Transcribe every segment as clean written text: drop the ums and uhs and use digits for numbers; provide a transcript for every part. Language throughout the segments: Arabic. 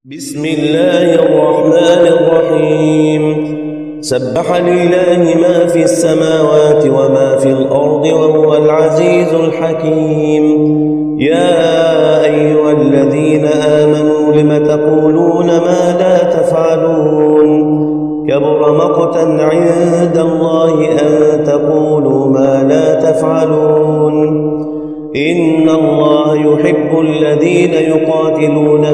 بسم الله الرحمن الرحيم سبح لله ما في السماوات وما في الأرض وهو العزيز الحكيم يا أيها الذين آمنوا لم تقولون ما لا تفعلون كبر مقتا عند الله أن تقولوا ما لا تفعلون إن الله يحب الذين يقاتلون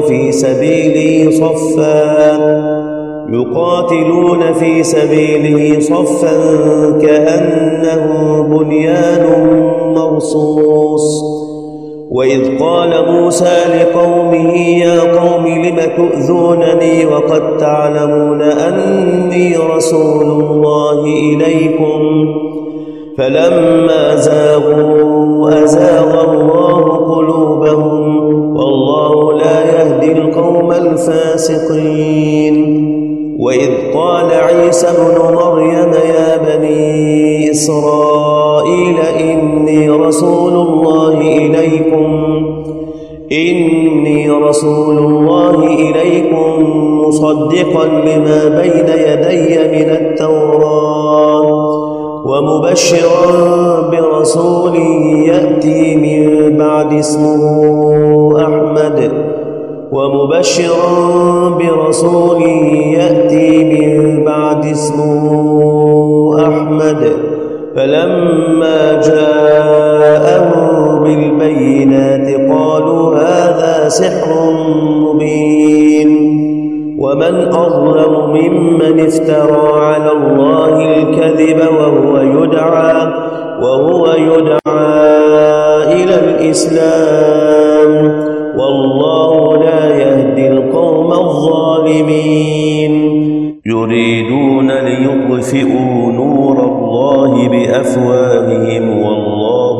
في سبيله صفا كأنه بنيان مرصوص وإذ قال موسى لقومه يا قوم لم تؤذونني وقد تعلمون أني رسول الله إليكم فلما زاغوا أزاغ الله قلوبهم والله لا يهدي القوم الفاسقين وإذ قال عيسى ابن مريم يا بني إسرائيل إني رسول الله إليكم مصدقا لما بين يدي من التوراة ومبشرا برسول يأتي من بعد اسمه أحمد فلما جاءهم بالبينات قالوا هذا سحر مبين ومن أظلم ممن افترى على الله الكذب وهو يدعى إلى الإسلام والله لا يهدي القوم الظالمين يريدون ليطفئوا نور الله بأفواههم والله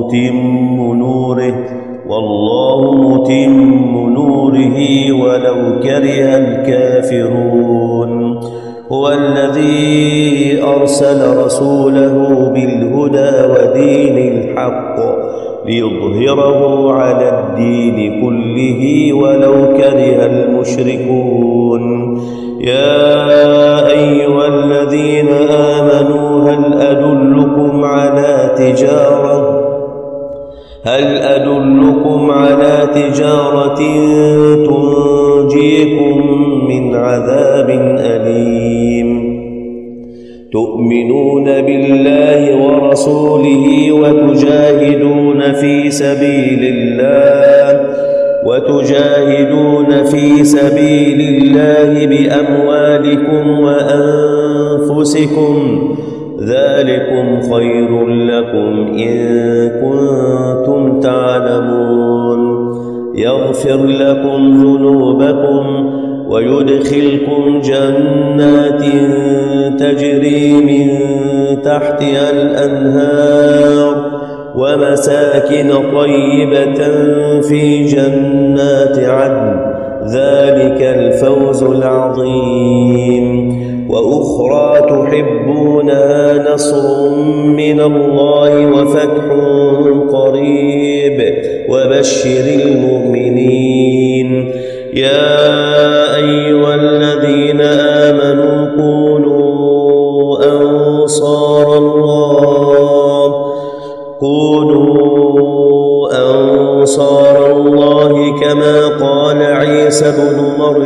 متم نوره ولو كره الكافرون هو الذي أرسل رسوله بالهدى ودين الحق ليظهره على الدين كله ولو كره المشركون يا أيها الذين آمنوا هل أدلكم على تجارة تنجيكم من عذاب أليم تؤمنون بالله ورسوله وتجاهدون في سبيل الله بأموالكم وأنفسكم ذلكم خير لكم إن كنتم تعلمون يغفر لكم ذنوبكم ويدخلكم جنات تجري من تحتها الأنهار ومساكن طيبة في جنات عدن ذلك الفوز العظيم وأخرى تحبونها نصر من الله وفتح قريب وبشر المؤمنين يا أيها الذين آمنوا كونوا أنصار الله كما قال عيسى ابن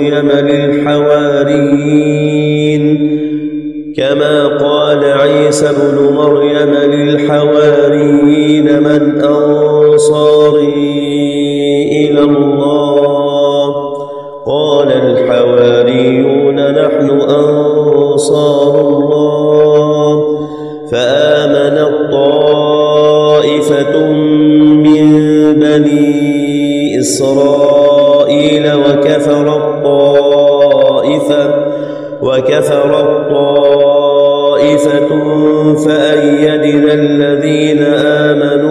مريم للحواريين من أنصاري إلى الله قال الحواريون نحن أنصار الله فآمنت طائفة من بني إسرائيل وكفرت طائفة فأيدنا الذين آمنوا